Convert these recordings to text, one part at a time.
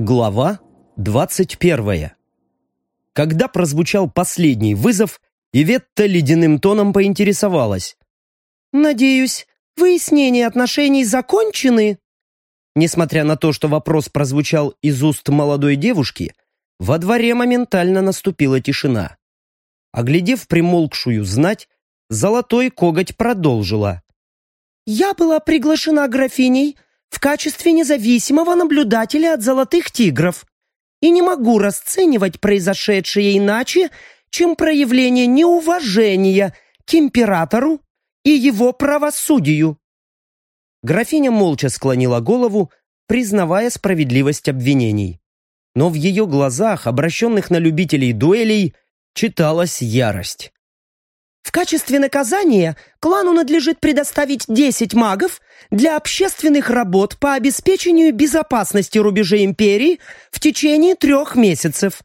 Глава 21. Когда прозвучал последний вызов, Иветта ледяным тоном поинтересовалась. «Надеюсь, выяснения отношений закончены?» Несмотря на то, что вопрос прозвучал из уст молодой девушки, во дворе моментально наступила тишина. Оглядев примолкшую знать, золотой коготь продолжила. «Я была приглашена графиней в качестве независимого наблюдателя от золотых тигров и не могу расценивать произошедшее иначе, чем проявление неуважения к императору и его правосудию». Графиня молча склонила голову, признавая справедливость обвинений. Но в ее глазах, обращенных на любителей дуэлей, читалась ярость. «В качестве наказания клану надлежит предоставить 10 магов для общественных работ по обеспечению безопасности рубежей империи в течение 3 месяцев.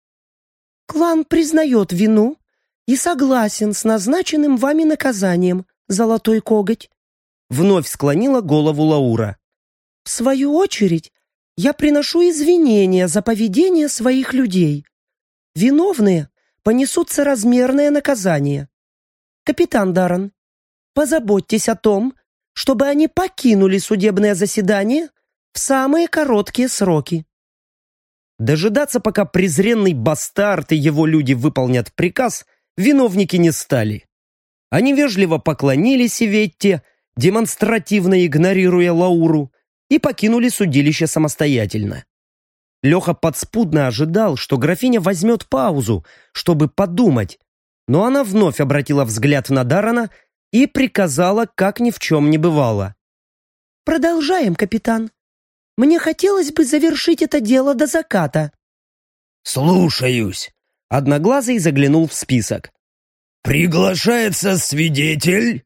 Клан признает вину и согласен с назначенным вами наказанием, золотой коготь». Вновь склонила голову Лаура. «В свою очередь, я приношу извинения за поведение своих людей. Виновные понесут соразмерное наказание. Капитан Даррен, позаботьтесь о том, чтобы они покинули судебное заседание в самые короткие сроки». Дожидаться, пока презренный бастард и его люди выполнят приказ, виновники не стали. Они вежливо поклонились Иветте, демонстративно игнорируя Лауру, и покинули судилище самостоятельно. Леха подспудно ожидал, что графиня возьмет паузу, чтобы подумать, но она вновь обратила взгляд на Даррена и приказала, как ни в чем не бывало. «Продолжаем, капитан. Мне хотелось бы завершить это дело до заката». «Слушаюсь». Одноглазый заглянул в список. «Приглашается свидетель?»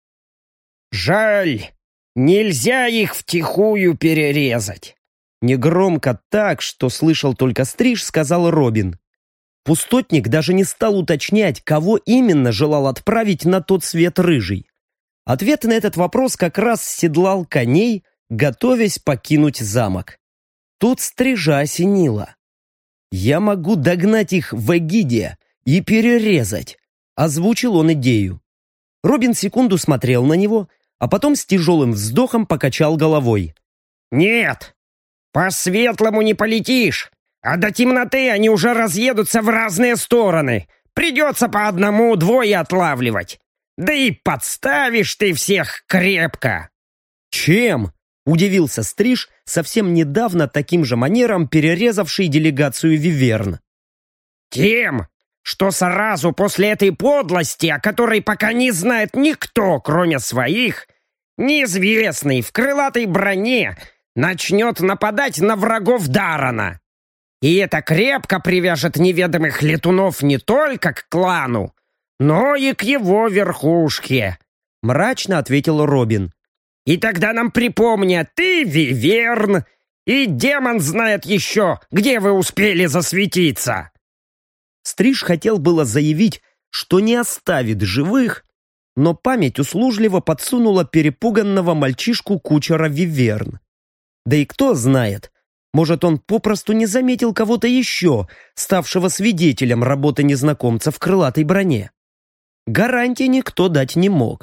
«Жаль, нельзя их втихую перерезать». Негромко так, что слышал только Стриж, сказал Робин. Пустотник даже не стал уточнять, кого именно желал отправить на тот свет Рыжий. Ответ на этот вопрос как раз седлал коней, готовясь покинуть замок. Тут Стрижа осенило. «Я могу догнать их в Эгиде и перерезать», — озвучил он идею. Робин секунду смотрел на него, а потом с тяжелым вздохом покачал головой. «Нет, по-светлому не полетишь, а до темноты они уже разъедутся в разные стороны. Придется по 1-2 отлавливать. Да и подставишь ты всех крепко». «Чем?» — удивился Стриж, совсем недавно таким же манером перерезавший делегацию Виверн. «Тем, что сразу после этой подлости, о которой пока не знает никто, кроме своих, неизвестный в крылатой броне начнет нападать на врагов Даррена. И это крепко привяжет неведомых летунов не только к клану, но и к его верхушке», — мрачно ответил Робин. «И тогда нам припомнят ты, Виверн, и демон знает еще, где вы успели засветиться». Стриж хотел было заявить, что не оставит живых, но память услужливо подсунула перепуганного мальчишку кучера Виверн. Да и кто знает, может, он попросту не заметил кого-то еще, ставшего свидетелем работы незнакомца в крылатой броне. Гарантии никто дать не мог.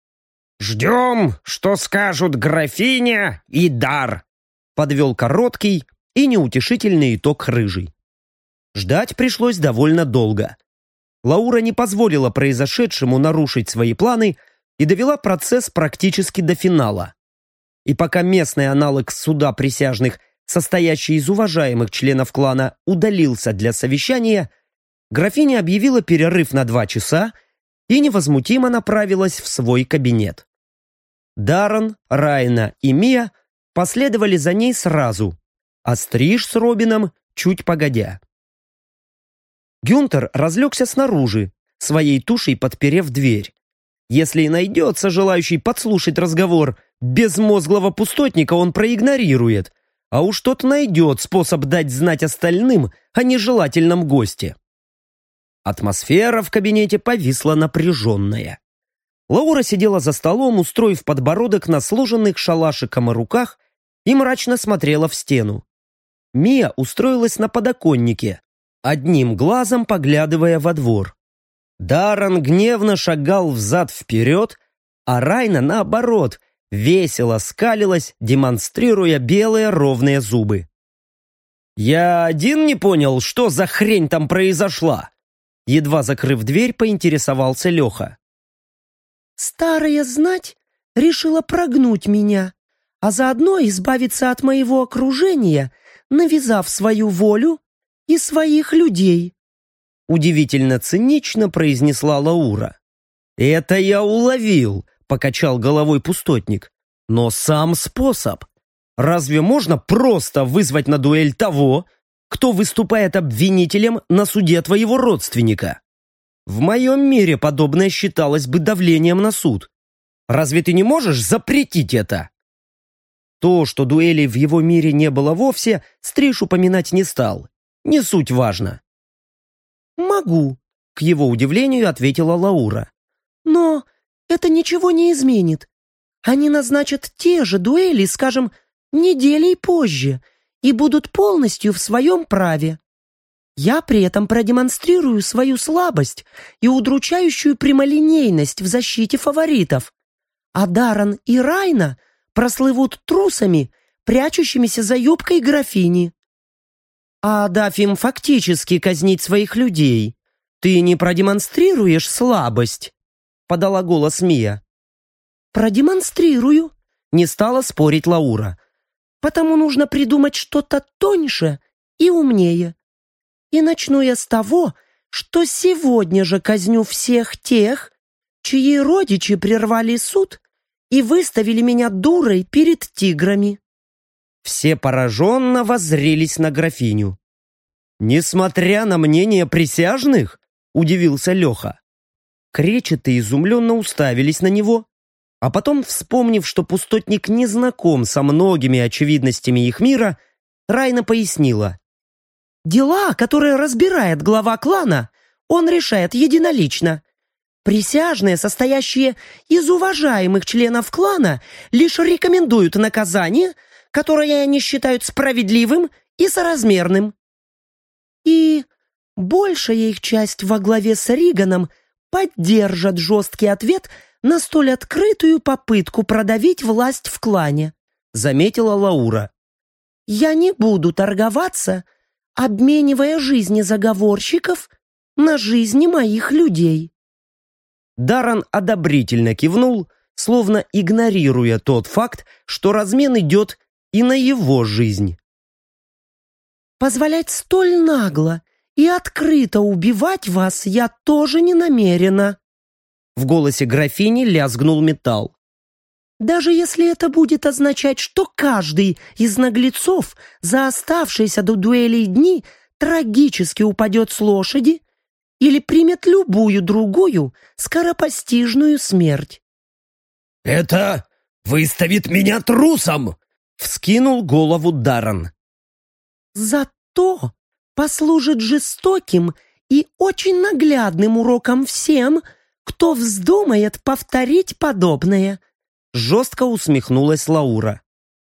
«Ждем, что скажут графиня и Дар», — подвел короткий и неутешительный итог Рыжий. Ждать пришлось довольно долго. Лаура не позволила произошедшему нарушить свои планы и довела процесс практически до финала. И пока местный аналог суда присяжных, состоящий из уважаемых членов клана, удалился для совещания, графиня объявила перерыв на 2 часа и невозмутимо направилась в свой кабинет. Даррен, Райна и Мия последовали за ней сразу, а Стриж с Робином чуть погодя. Гюнтер разлегся снаружи, своей тушей подперев дверь. Если и найдется желающий подслушать разговор, безмозглого пустотника он проигнорирует, а уж тот найдет способ дать знать остальным о нежелательном госте. Атмосфера в кабинете повисла напряженная. Лаура сидела за столом, устроив подбородок на сложенных шалашиком руках и мрачно смотрела в стену. Мия устроилась на подоконнике, одним глазом поглядывая во двор. Даррен гневно шагал взад-вперед, а Райна, наоборот, весело скалилась, демонстрируя белые ровные зубы. «Я один не понял, что за хрень там произошла?» Едва закрыв дверь, поинтересовался Леха. «Старая знать решила прогнуть меня, а заодно избавиться от моего окружения, навязав свою волю и своих людей», удивительно цинично произнесла Лаура. «Это я уловил», — покачал головой пустотник. «Но сам способ. Разве можно просто вызвать на дуэль того, кто выступает обвинителем на суде твоего родственника? В моем мире подобное считалось бы давлением на суд. Разве ты не можешь запретить это?» То, что дуэлей в его мире не было вовсе, Стриж упоминать не стал. Не суть важно. «Могу», — к его удивлению ответила Лаура. «но это ничего не изменит. Они назначат те же дуэли, скажем, неделей позже, и будут полностью в своем праве. Я при этом продемонстрирую свою слабость и удручающую прямолинейность в защите фаворитов, а Даррен и Райна прослывут трусами, прячущимися за юбкой графини». «А дав им фактически казнить своих людей, ты не продемонстрируешь слабость?» — подала голос Мия. «Продемонстрирую», — не стала спорить Лаура. «потому нужно придумать что-то тоньше и умнее. И начну я с того, что сегодня же казню всех тех, чьи родичи прервали суд и выставили меня дурой перед тиграми». Все пораженно воззрелись на графиню. «Несмотря на мнение присяжных?» — удивился Леха. Кречеты изумленно уставились на него, а потом, вспомнив, что пустотник не знаком со многими очевидностями их мира, Райна пояснила. «Дела, которые разбирает глава клана, он решает единолично. Присяжные, состоящие из уважаемых членов клана, лишь рекомендуют наказание, которое они считают справедливым и соразмерным. И большая их часть во главе с Риганом поддержат жесткий ответ на столь открытую попытку продавить власть в клане», — заметила Лаура. «Я не буду торговаться, обменивая жизни заговорщиков на жизни моих людей». Даррен одобрительно кивнул, словно игнорируя тот факт, что размен идет и на его жизнь. «Позволять столь нагло и открыто убивать вас я тоже не намерена». В голосе графини лязгнул металл. «Даже если это будет означать, что каждый из наглецов за оставшиеся до дуэлей дни трагически упадет с лошади или примет любую другую скоропостижную смерть». «Это выставит меня трусом!» — вскинул голову Даррен. «Зато послужит жестоким и очень наглядным уроком всем, кто вздумает повторить подобное», — жестко усмехнулась Лаура.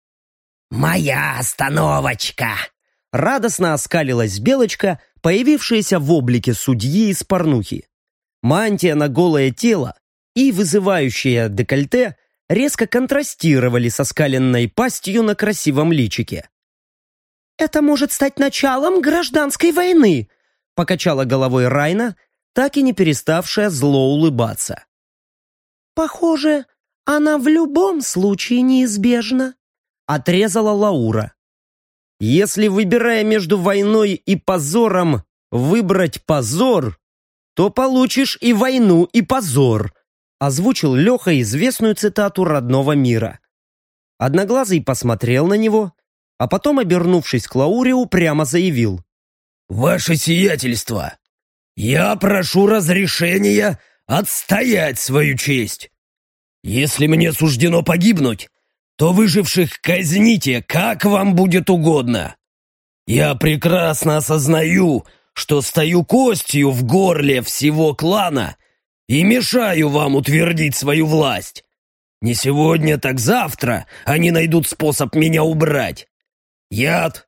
«Моя остановочка!» — радостно оскалилась Белочка, появившаяся в облике судьи из порнухи. Мантия на голое тело и вызывающее декольте резко контрастировали со скаленной пастью на красивом личике. «Это может стать началом гражданской войны», — покачала головой Райна, так и не переставшая зло улыбаться. «Похоже, она в любом случае неизбежна», — отрезала Лаура. «Если, выбирая между войной и позором, выбрать позор, то получишь и войну, и позор», — озвучил Леха известную цитату родного мира. Одноглазый посмотрел на него, а потом, обернувшись к Лауре, упрямо заявил. «Ваше сиятельство, я прошу разрешения отстоять свою честь. Если мне суждено погибнуть, то выживших казните, как вам будет угодно. Я прекрасно осознаю, что стою костью в горле всего клана и мешаю вам утвердить свою власть. Не сегодня, так завтра они найдут способ меня убрать. Яд,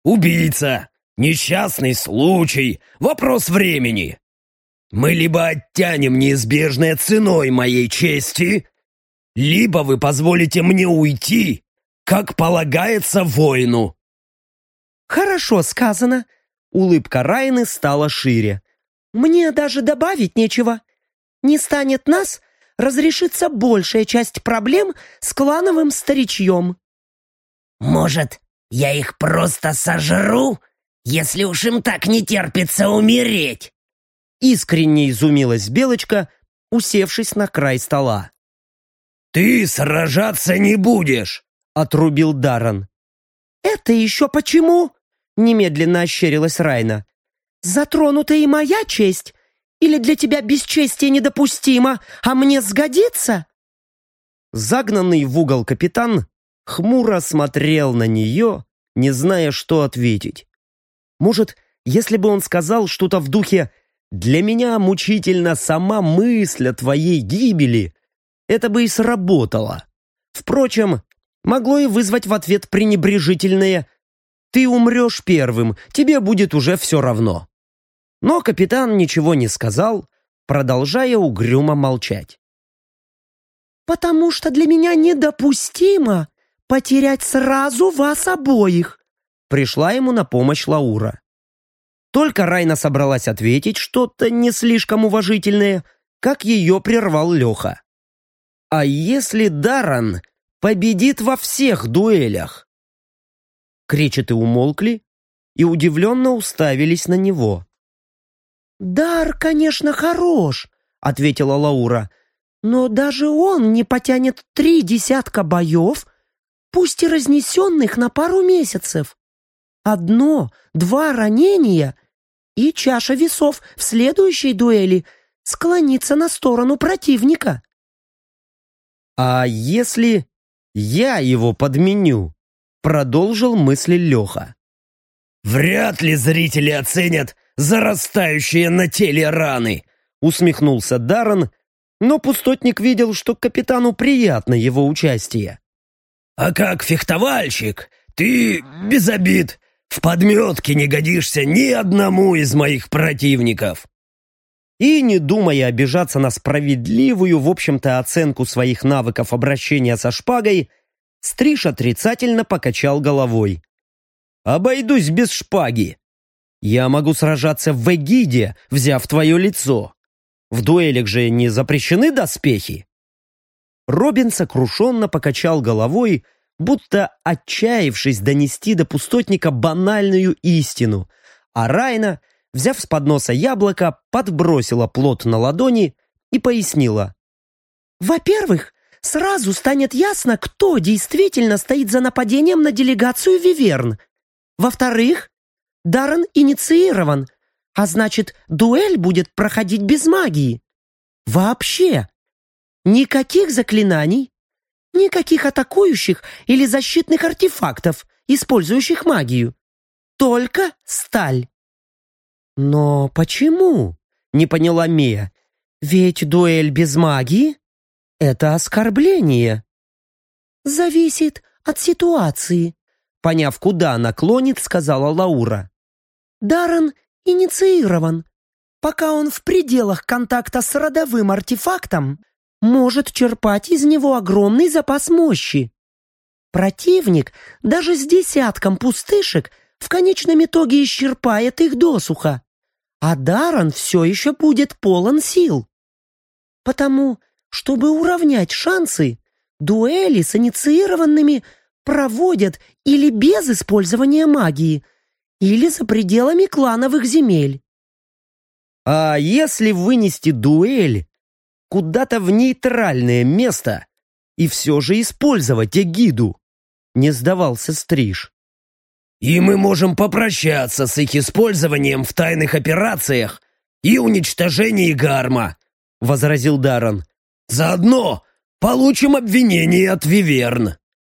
убийца, несчастный случай, вопрос времени. Мы либо оттянем неизбежное ценой моей чести, либо вы позволите мне уйти, как полагается воину». «Хорошо сказано». Улыбка Райны стала шире. «Мне даже добавить нечего. Не станет нас, разрешится большая часть проблем с клановым старичьем». «Может, я их просто сожру, если уж им так не терпится умереть?» Искренне изумилась Белочка, усевшись на край стола. «Ты сражаться не будешь!» — отрубил Даррен. «Это еще почему?» — немедленно ощерилась Райна. «Затронута и моя честь? Или для тебя бесчестие недопустимо, а мне сгодится?» Загнанный в угол капитан хмуро смотрел на нее, не зная, что ответить. Может, если бы он сказал что-то в духе «Для меня мучительно сама мысль о твоей гибели», это бы и сработало. Впрочем, могло и вызвать в ответ пренебрежительное «Ты умрешь первым, тебе будет уже все равно». Но капитан ничего не сказал, продолжая угрюмо молчать. «Потому что для меня недопустимо потерять сразу вас обоих», пришла ему на помощь Лаура. Только Райна собралась ответить что-то не слишком уважительное, как ее прервал Леха. «А если Даррен победит во всех дуэлях?» Кречеты умолкли и удивленно уставились на него. «Дар, конечно, хорош», — ответила Лаура, «но даже он не потянет 3 десятка боев, пусть и разнесенных на пару месяцев. 1-2 ранения, и чаша весов в следующей дуэли склонится на сторону противника». «А если я его подменю?» — продолжил мысли Леха. «Вряд ли зрители оценят зарастающие на теле раны», — усмехнулся Даррен, но пустотник видел, что капитану приятно его участие. «А как фехтовальщик, ты без обид в подметке не годишься ни одному из моих противников». И, не думая обижаться на справедливую, в общем-то, оценку своих навыков обращения со шпагой, Стриж отрицательно покачал головой. «Обойдусь без шпаги. Я могу сражаться в эгиде, взяв твое лицо. В дуэлях же не запрещены доспехи». Робин сокрушенно покачал головой, будто отчаявшись донести до пустотника банальную истину, а Райна, взяв с подноса яблоко, подбросила плод на ладони и пояснила. «Во-первых, сразу станет ясно, кто действительно стоит за нападением на делегацию Виверн. Во-вторых, Даррен инициирован, а значит, дуэль будет проходить без магии. Вообще, никаких заклинаний, никаких атакующих или защитных артефактов, использующих магию. Только сталь». «Но почему?» — не поняла Мия. «Ведь дуэль без магии — это оскорбление». «Зависит от ситуации», — поняв, куда она клонит, сказала Лаура. «Даррен инициирован. Пока он в пределах контакта с родовым артефактом, может черпать из него огромный запас мощи. Противник даже с десятком пустышек в конечном итоге исчерпает их досуха, а Даррен все еще будет полон сил. Потому, чтобы уравнять шансы, дуэли с инициированными проводят или без использования магии, или за пределами клановых земель». «А если вынести дуэль куда-то в нейтральное место и все же использовать эгиду?» — не сдавался Стриж. «И мы можем попрощаться с их использованием в тайных операциях и уничтожении Гарма», — возразил Даррен. «Заодно получим обвинение от Виверн».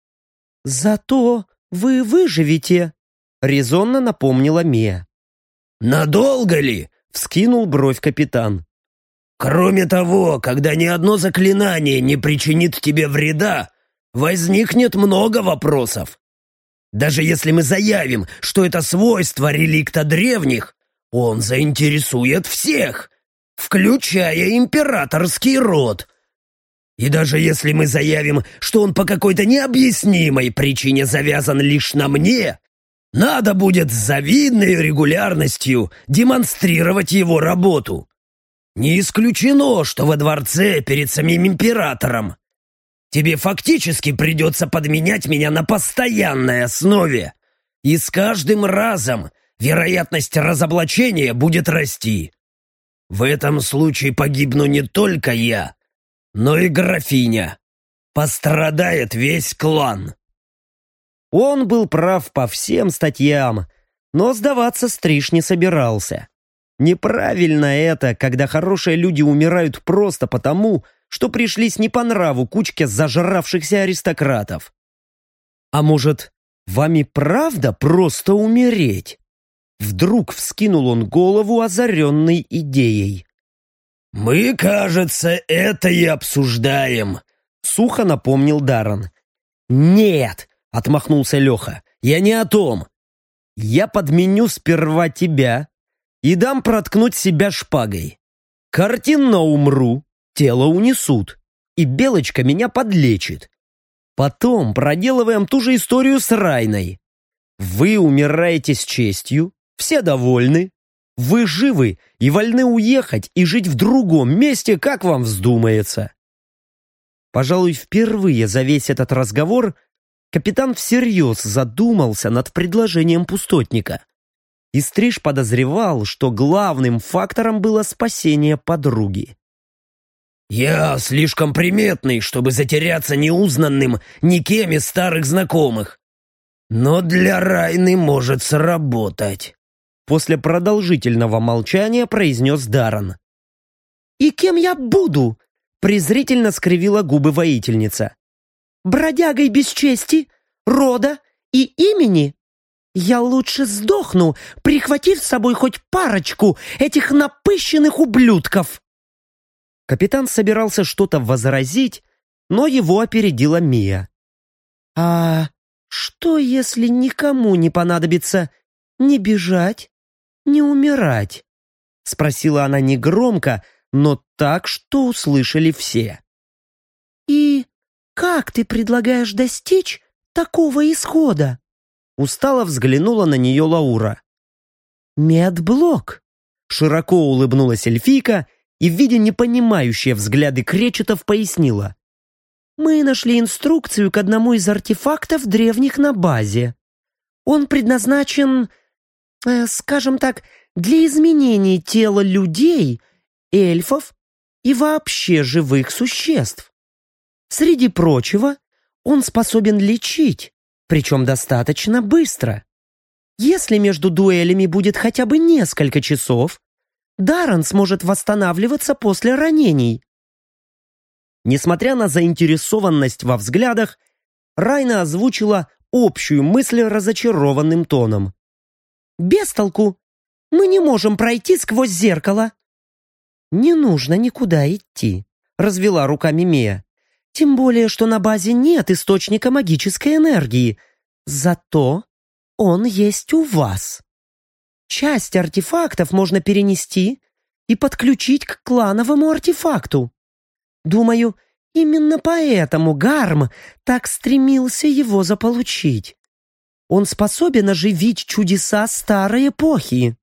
«Зато вы выживете», — резонно напомнила Мия. «Надолго ли?» — вскинул бровь капитан. «Кроме того, когда ни одно заклинание не причинит тебе вреда, возникнет много вопросов. Даже если мы заявим, что это свойство реликта древних, он заинтересует всех, включая императорский род. И даже если мы заявим, что он по какой-то необъяснимой причине завязан лишь на мне, надо будет с завидной регулярностью демонстрировать его работу. Не исключено, что во дворце перед самим императором. Тебе фактически придется подменять меня на постоянной основе, и с каждым разом вероятность разоблачения будет расти. В этом случае погибну не только я, но и графиня. Пострадает весь клан». Он был прав по всем статьям, но сдаваться Стриж не собирался. Неправильно это, когда хорошие люди умирают просто потому, что пришлись не по нраву кучке зажравшихся аристократов. А может, вам и правда просто умереть? Вдруг вскинул он голову, озаренный идеей. «Мы, кажется, это и обсуждаем», — сухо напомнил Даррен. «Нет», — отмахнулся Леха, — «я не о том. Я подменю сперва тебя и дам проткнуть себя шпагой. Картинно умру, тело унесут, и Белочка меня подлечит. Потом проделываем ту же историю с Райной. Вы умираете с честью, все довольны. Вы живы и вольны уехать и жить в другом месте, как вам вздумается». Пожалуй, впервые за весь этот разговор капитан всерьез задумался над предложением пустотника. И Стриж подозревал, что главным фактором было спасение подруги. «Я слишком приметный, чтобы затеряться неузнанным никем из старых знакомых. Но для Райны может сработать», — после продолжительного молчания произнес Даррен. «И кем я буду?» — презрительно скривила губы воительница. «Бродягой без чести, рода и имени? Я лучше сдохну, прихватив с собой хоть парочку этих напыщенных ублюдков!» Капитан собирался что-то возразить, но его опередила Мия. «А что, если никому не понадобится ни бежать, ни умирать?» — спросила она негромко, но так, что услышали все. «И как ты предлагаешь достичь такого исхода?» Устало взглянула на нее Лаура. «Медблок», — широко улыбнулась эльфийка и, видя непонимающие взгляды кречетов, пояснила. «Мы нашли инструкцию к одному из артефактов древних на базе. Он предназначен, скажем так, для изменения тела людей, эльфов и вообще живых существ. Среди прочего, он способен лечить, причем достаточно быстро. Если между дуэлями будет хотя бы несколько часов, Даррен сможет восстанавливаться после ранений». Несмотря на заинтересованность во взглядах, Райна озвучила общую мысль разочарованным тоном. «Без толку. Мы не можем пройти сквозь зеркало». «Не нужно никуда идти», — развела руками Мия. «Тем более, что на базе нет источника магической энергии. Зато он есть у вас. Часть артефактов можно перенести и подключить к клановому артефакту. Думаю, именно поэтому Гарм так стремился его заполучить. Он способен оживить чудеса старой эпохи».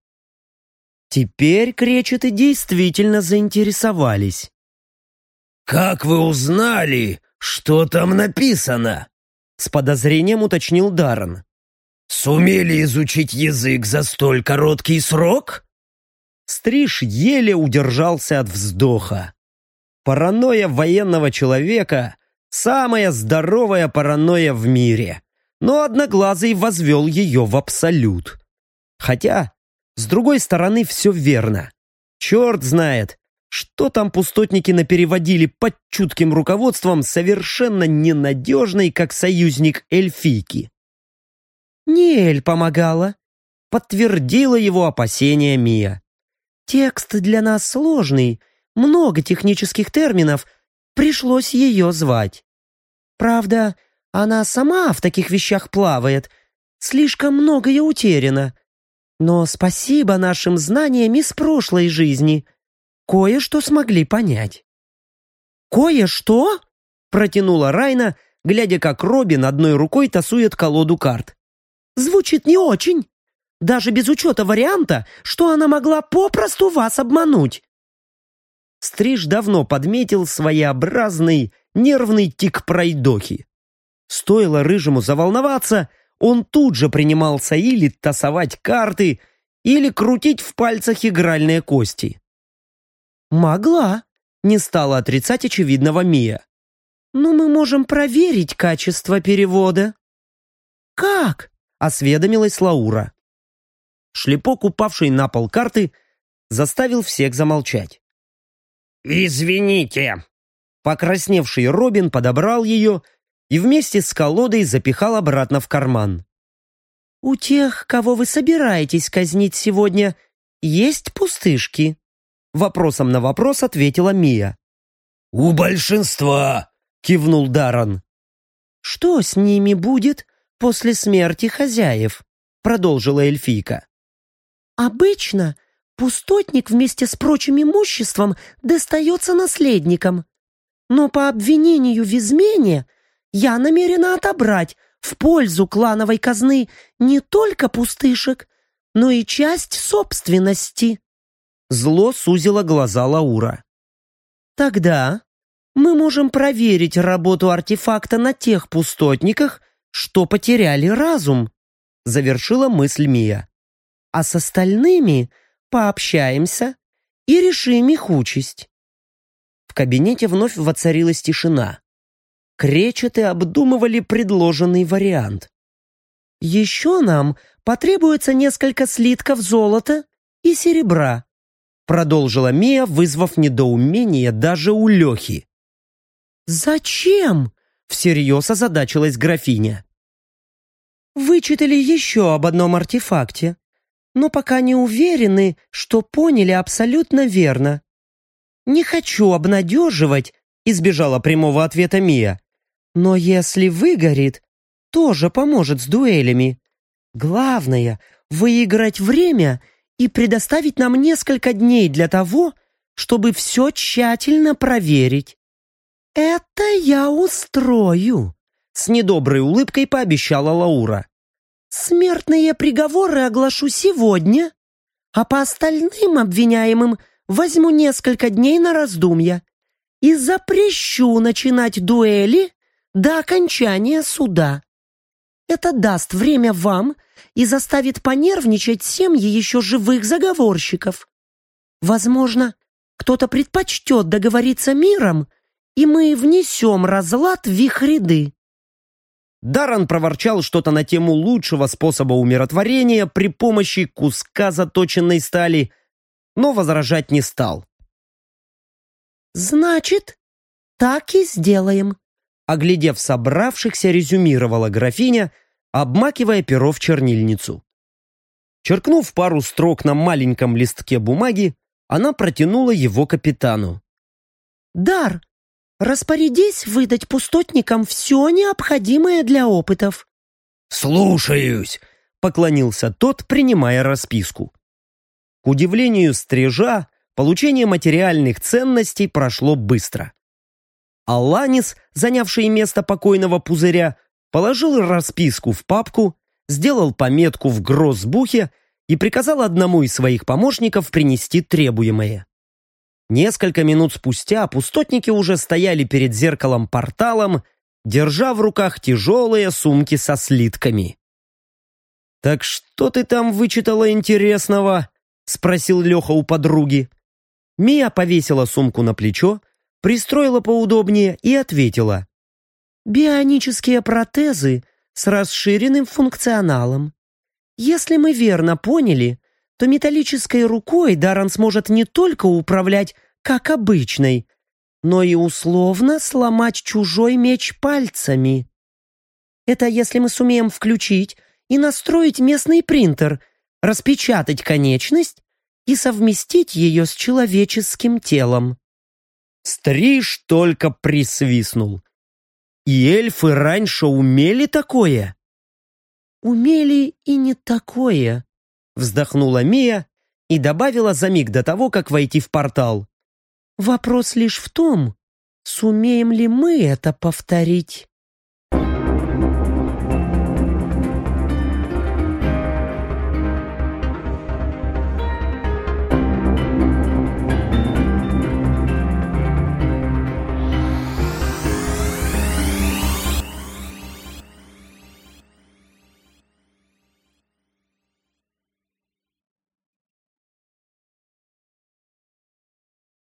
Теперь кречеты действительно заинтересовались. «Как вы узнали, что там написано?» — с подозрением уточнил Даррен. «Сумели изучить язык за столь короткий срок?» Стриж еле удержался от вздоха. Паранойя военного человека — самая здоровая паранойя в мире, но Одноглазый возвел ее в абсолют. Хотя, с другой стороны, все верно. Черт знает, что там пустотники напереводили под чутким руководством совершенно ненадежной, как союзник эльфийки. «Ниэль помогала», — подтвердила его опасения Мия. «Текст для нас сложный, много технических терминов, пришлось ее звать. Правда, она сама в таких вещах плавает, Слишком многое утеряно. Но спасибо нашим знаниям из прошлой жизни. Кое-что смогли понять». «Кое-что?» — протянула Райна, глядя, как Робин одной рукой тасует колоду карт. «Звучит не очень. Даже без учета варианта, что она могла попросту вас обмануть». Стриж давно подметил своеобразный нервный тик пройдохи. Стоило Рыжему заволноваться, он тут же принимался или тасовать карты, или крутить в пальцах игральные кости. «Могла», — не стала отрицать очевидного Мия. «Но мы можем проверить качество перевода». «Как?» — осведомилась Лаура. Шлепок, упавший на пол карты, заставил всех замолчать. «Извините!» Покрасневший Робин подобрал ее и вместе с колодой запихал обратно в карман. «У тех, кого вы собираетесь казнить сегодня, есть пустышки?» Вопросом на вопрос ответила Мия. «У большинства!» — кивнул Даррен. «Что с ними будет после смерти хозяев?» — продолжила эльфийка. «Обычно пустотник вместе с прочим имуществом достается наследникам. Но по обвинению в измене я намерена отобрать в пользу клановой казны не только пустышек, но и часть собственности». Зло сузило глаза Лаура. «Тогда мы можем проверить работу артефакта на тех пустотниках, что потеряли разум», — завершила мысль Мия. «А с остальными пообщаемся и решим их участь». В кабинете вновь воцарилась тишина. Кречеты обдумывали предложенный вариант. «Еще нам потребуется несколько слитков золота и серебра», продолжила Мия, вызвав недоумение даже у Лехи. «Зачем?» — всерьез озадачилась графиня. «Вычитали еще об одном артефакте, но пока не уверены, что поняли абсолютно верно. Не хочу обнадеживать», — избежала прямого ответа Мия. «Но если выгорит, тоже поможет с дуэлями. Главное — выиграть время и предоставить нам несколько дней для того, чтобы все тщательно проверить». «Это я устрою», — с недоброй улыбкой пообещала Лаура. «Смертные приговоры оглашу сегодня, а по остальным обвиняемым возьму несколько дней на раздумья и запрещу начинать дуэли до окончания суда. Это даст время вам и заставит понервничать семьи еще живых заговорщиков. Возможно, кто-то предпочтет договориться миром, и мы внесем разлад в их ряды». Даррен проворчал что-то на тему лучшего способа умиротворения при помощи куска заточенной стали, но возражать не стал. «Значит, так и сделаем», — оглядев собравшихся, резюмировала графиня, обмакивая перо в чернильницу. Черкнув пару строк на маленьком листке бумаги, она протянула его капитану. «Дар, распорядись выдать пустотникам все необходимое для опытов». «Слушаюсь», — поклонился тот, принимая расписку. К удивлению Стрижа, получение материальных ценностей прошло быстро. Аланис, занявший место покойного пузыря, положил расписку в папку, сделал пометку в гроссбухе и приказал одному из своих помощников принести требуемое. Несколько минут спустя пустотники уже стояли перед зеркалом-порталом, держа в руках тяжелые сумки со слитками. «Так что ты там вычитала интересного?» — спросил Леха у подруги. Мия повесила сумку на плечо, пристроила поудобнее и ответила. «Бионические протезы с расширенным функционалом. Если мы верно поняли, то металлической рукой Даррен сможет не только управлять как обычной, но и условно сломать чужой меч пальцами. Это если мы сумеем включить и настроить местный принтер, распечатать конечность и совместить ее с человеческим телом». Стриж только присвистнул. «И эльфы раньше умели такое?» умели и не такое», — вздохнула Мия и добавила за миг до того, как войти в портал. «Вопрос лишь в том, сумеем ли мы это повторить?»